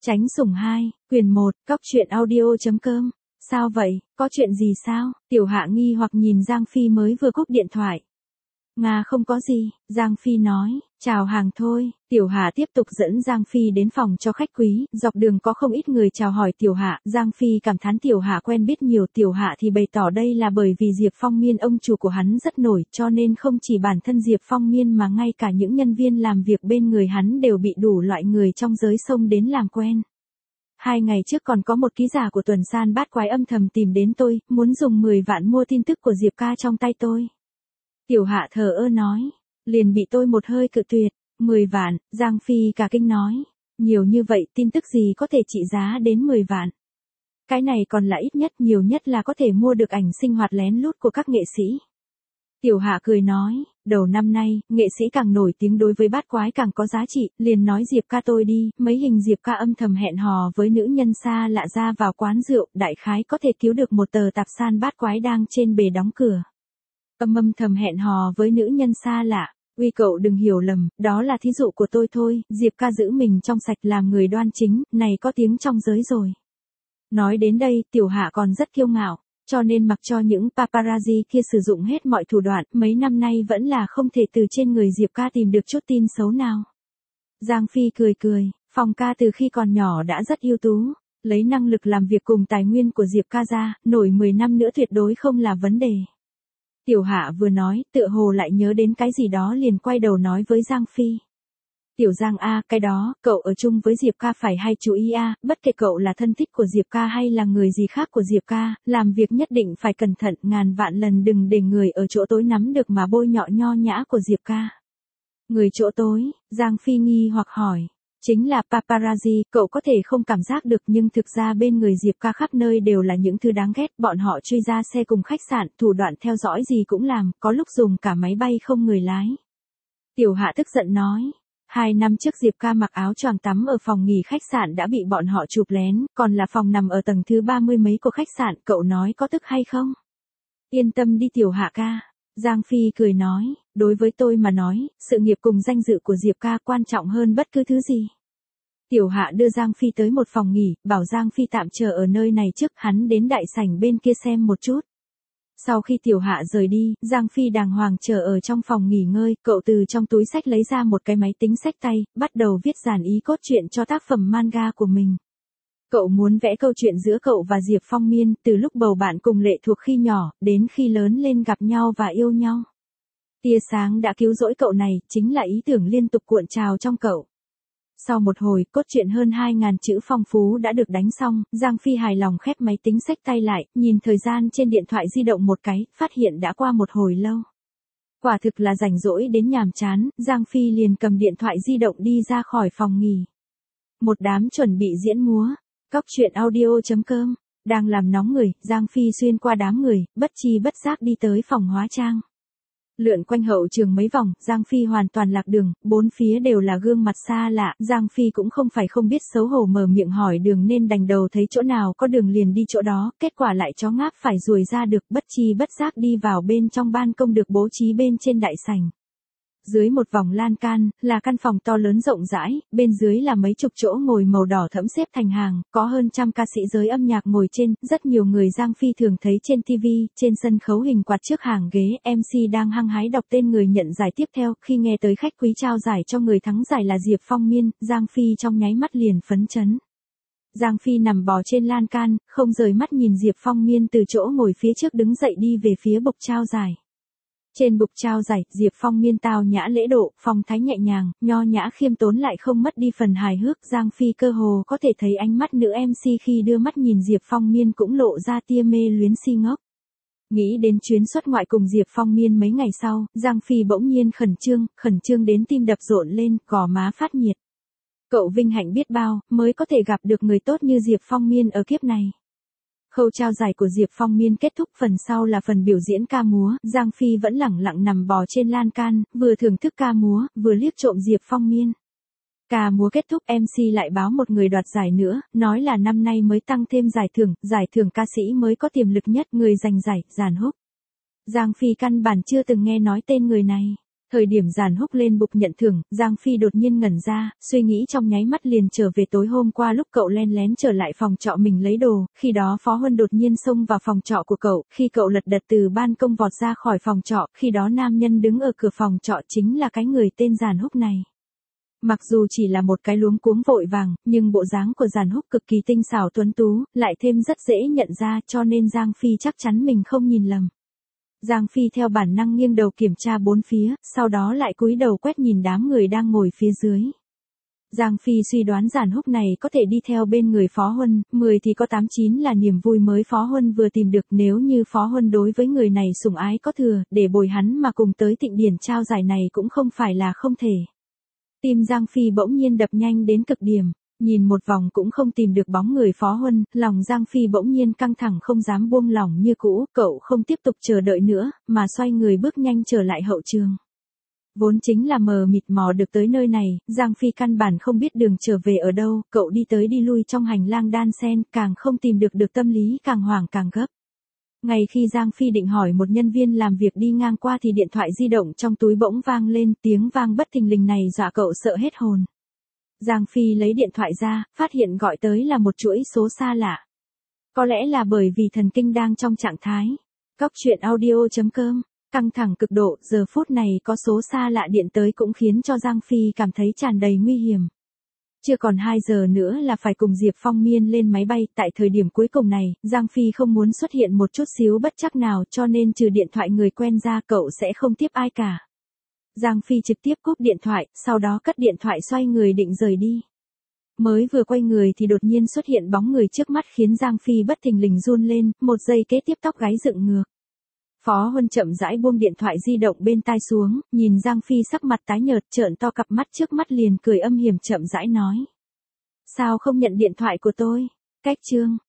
Tránh sủng 2, quyền 1, cóc truyện audio.com. Sao vậy, có chuyện gì sao? Tiểu Hạ nghi hoặc nhìn Giang Phi mới vừa cúp điện thoại. Nga không có gì, Giang Phi nói, chào hàng thôi. Tiểu Hạ tiếp tục dẫn Giang Phi đến phòng cho khách quý, dọc đường có không ít người chào hỏi Tiểu Hạ. Giang Phi cảm thán Tiểu Hạ quen biết nhiều. Tiểu Hạ thì bày tỏ đây là bởi vì Diệp Phong Miên ông chủ của hắn rất nổi, cho nên không chỉ bản thân Diệp Phong Miên mà ngay cả những nhân viên làm việc bên người hắn đều bị đủ loại người trong giới xông đến làm quen. 2 ngày trước còn có một ký giả của Tuần San Bát Quái âm thầm tìm đến tôi, muốn dùng 10 vạn mua tin tức của Diệp ca trong tay tôi. Tiểu Hạ thờ ơ nói, liền bị tôi một hơi cự tuyệt. 10 vạn, Giang Phi cả kinh nói, nhiều như vậy tin tức gì có thể trị giá đến 10 vạn. Cái này còn là ít nhất, nhiều nhất là có thể mua được ảnh sinh hoạt lén lút của các nghệ sĩ. Tiểu Hạ cười nói, đầu năm nay, nghệ sĩ càng nổi tiếng đối với Bát Quái càng có giá trị, liền nói Diệp ca tôi đi, mấy hình Diệp ca âm thầm hẹn hò với nữ nhân xa lạ ra vào quán rượu, đại khái có thể cứu được một tờ tạp san Bát Quái đang trên bề đóng cửa. Âm thầm hẹn hò với nữ nhân xa lạ, uy cậu đừng hiểu lầm, đó là thí dụ của tôi thôi, Diệp ca giữ mình trong sạch làm người đoan chính, này có tiếng trong giới rồi. Nói đến đây, Tiểu Hạ còn rất kiêu ngạo. Cho nên mặc cho những paparazzi kia sử dụng hết mọi thủ đoạn, mấy năm nay vẫn là không thể từ trên người Diệp ca tìm được chút tin xấu nào. Giang Phi cười cười, Phong ca từ khi còn nhỏ đã rất ưu tú, lấy năng lực làm việc cùng tài nguyên của Diệp ca ra, nổi 10 năm nữa tuyệt đối không là vấn đề. Tiểu Hạ vừa nói, tựa hồ lại nhớ đến cái gì đó liền quay đầu nói với Giang Phi. Tiểu Giang a, cái đó, cậu ở chung với Diệp ca phải hay chú ý a, bất kể cậu là thân thích của Diệp ca hay là người gì khác của Diệp ca, làm việc nhất định phải cẩn thận, ngàn vạn lần đừng để người ở chỗ tối nắm được mà bôi nhọ nho nhã của Diệp ca. Người chỗ tối, Giang Phi nghi hoặc hỏi, chính là paparazzi, cậu có thể không cảm giác được nhưng thực ra bên người Diệp ca khắp nơi đều là những thứ đáng ghét, bọn họ truy ra xe cùng khách sạn, thủ đoạn theo dõi gì cũng làm, có lúc dùng cả máy bay không người lái. Tiểu Hạ tức giận nói. 2 năm trước Diệp ca mặc áo choàng tắm ở phòng nghỉ khách sạn đã bị bọn họ chụp lén, còn là phòng nằm ở tầng thứ 30 mấy của khách sạn, cậu nói có tức hay không? Yên tâm đi Tiểu Hạ ca. Giang Phi cười nói, đối với tôi mà nói, sự nghiệp cùng danh dự của Diệp ca quan trọng hơn bất cứ thứ gì. Tiểu Hạ đưa Giang Phi tới một phòng nghỉ, bảo Giang Phi tạm chờ ở nơi này trước, hắn đến đại sảnh bên kia xem một chút. Sau khi Tiểu Hạ rời đi, Giang Phi đàng hoàng chờ ở trong phòng nghỉ ngơi, cậu từ trong túi sách lấy ra một cái máy tính xách tay, bắt đầu viết dàn ý cốt truyện cho tác phẩm manga của mình. Cậu muốn vẽ câu chuyện giữa cậu và Diệp Phong Miên, từ lúc bầu bạn cùng Lệ Thuộc khi nhỏ, đến khi lớn lên gặp nhau và yêu nhau. Tia sáng đã cứu rỗi cậu này, chính là ý tưởng liên tục cuộn trào trong cậu. Sau một hồi, cốt truyện hơn 2.000 chữ phong phú đã được đánh xong, Giang Phi hài lòng khép máy tính xách tay lại, nhìn thời gian trên điện thoại di động một cái, phát hiện đã qua một hồi lâu. Quả thực là rảnh rỗi đến nhàm chán, Giang Phi liền cầm điện thoại di động đi ra khỏi phòng nghỉ. Một đám chuẩn bị diễn múa, cóc truyện audio.com, đang làm nóng người, Giang Phi xuyên qua đám người, bất chi bất giác đi tới phòng hóa trang. Lượn quanh hậu trường mấy vòng, Giang Phi hoàn toàn lạc đường, bốn phía đều là gương mặt xa lạ, Giang Phi cũng không phải không biết xấu hổ mở miệng hỏi đường nên đành đầu thấy chỗ nào có đường liền đi chỗ đó, kết quả lại chó ngáp phải ruồi ra được, bất chi bất giác đi vào bên trong ban công được bố trí bên trên đại sảnh. Dưới một vòng lan can, là căn phòng to lớn rộng rãi, bên dưới là mấy chục chỗ ngồi màu đỏ thẫm xếp thành hàng, có hơn trăm ca sĩ giới âm nhạc ngồi trên, rất nhiều người Giang Phi thường thấy trên TV, trên sân khấu hình quạt trước hàng ghế, MC đang hăng hái đọc tên người nhận giải tiếp theo, khi nghe tới khách quý trao giải cho người thắng giải là Diệp Phong Miên, Giang Phi trong nháy mắt liền phấn chấn. Giang Phi nằm bò trên lan can, không rời mắt nhìn Diệp Phong Miên từ chỗ ngồi phía trước đứng dậy đi về phía bục trao giải. Trên bục trao giải, Diệp Phong Miên tao nhã lễ độ, phong thái nhẹ nhàng, nho nhã khiêm tốn lại không mất đi phần hài hước, Giang Phi cơ hồ có thể thấy ánh mắt nữ MC khi đưa mắt nhìn Diệp Phong Miên cũng lộ ra tia mê luyến si ngốc. Nghĩ đến chuyến xuất ngoại cùng Diệp Phong Miên mấy ngày sau, Giang Phi bỗng nhiên khẩn trương đến tim đập rộn lên, gò má phát nhiệt. Cậu vinh hạnh biết bao, mới có thể gặp được người tốt như Diệp Phong Miên ở kiếp này. Khâu trao giải của Diệp Phong Miên kết thúc, phần sau là phần biểu diễn ca múa, Giang Phi vẫn lẳng lặng nằm bò trên lan can, vừa thưởng thức ca múa, vừa liếc trộm Diệp Phong Miên. Ca múa kết thúc, MC lại báo một người đoạt giải nữa, nói là năm nay mới tăng thêm giải thưởng ca sĩ mới có tiềm lực nhất, người giành giải, Giàn Húc. Giang Phi căn bản chưa từng nghe nói tên người này. Thời điểm Giản Húc lên bục nhận thưởng, Giang Phi đột nhiên ngẩn ra, suy nghĩ trong nháy mắt liền trở về tối hôm qua lúc cậu len lén trở lại phòng trọ mình lấy đồ, khi đó Phó Huân đột nhiên xông vào phòng trọ của cậu, khi cậu lật đật từ ban công vọt ra khỏi phòng trọ, khi đó nam nhân đứng ở cửa phòng trọ chính là cái người tên Giản Húc này. Mặc dù chỉ là một cái luống cuống vội vàng, nhưng bộ dáng của Giản Húc cực kỳ tinh xảo tuấn tú, lại thêm rất dễ nhận ra cho nên Giang Phi chắc chắn mình không nhìn lầm. Giang Phi theo bản năng nghiêng đầu kiểm tra bốn phía, sau đó lại cúi đầu quét nhìn đám người đang ngồi phía dưới. Giang Phi suy đoán Giản Húc này có thể đi theo bên người Phó Huân, 10 thì có 8-9 là niềm vui mới Phó Huân vừa tìm được, nếu như Phó Huân đối với người này sủng ái có thừa, để bồi hắn mà cùng tới Thịnh Điển trao giải này cũng không phải là không thể. Tim Giang Phi bỗng nhiên đập nhanh đến cực điểm, nhìn một vòng cũng không tìm được bóng người Phó Huân, lòng Giang Phi bỗng nhiên căng thẳng không dám buông lỏng như cũ, cậu không tiếp tục chờ đợi nữa, mà xoay người bước nhanh trở lại hậu trường. Vốn chính là mờ mịt mò được tới nơi này, Giang Phi căn bản không biết đường trở về ở đâu, cậu đi tới đi lui trong hành lang đan sen, càng không tìm được tâm lý càng hoảng càng gấp. Ngay khi Giang Phi định hỏi một nhân viên làm việc đi ngang qua thì điện thoại di động trong túi bỗng vang lên, tiếng vang bất thình lình này dọa cậu sợ hết hồn. Giang Phi lấy điện thoại ra, phát hiện gọi tới là một chuỗi số xa lạ. Có lẽ là bởi vì thần kinh đang trong trạng thái. Cóc truyện audio.com, căng thẳng cực độ, giờ phút này có số xa lạ điện tới cũng khiến cho Giang Phi cảm thấy tràn đầy nguy hiểm. Chưa còn 2 giờ nữa là phải cùng Diệp Phong Miên lên máy bay, tại thời điểm cuối cùng này, Giang Phi không muốn xuất hiện một chút xíu bất trắc nào cho nên trừ điện thoại người quen ra cậu sẽ không tiếp ai cả. Giang Phi trực tiếp cúp điện thoại, sau đó cất điện thoại xoay người định rời đi. Mới vừa quay người thì đột nhiên xuất hiện bóng người trước mắt khiến Giang Phi bất thình lình run lên, một giây kế tiếp tóc gáy dựng ngược. Phó Huân chậm rãi buông điện thoại di động bên tai xuống, nhìn Giang Phi sắc mặt tái nhợt trợn to cặp mắt trước mắt liền cười âm hiểm chậm rãi nói. Sao không nhận điện thoại của tôi? Cách chương.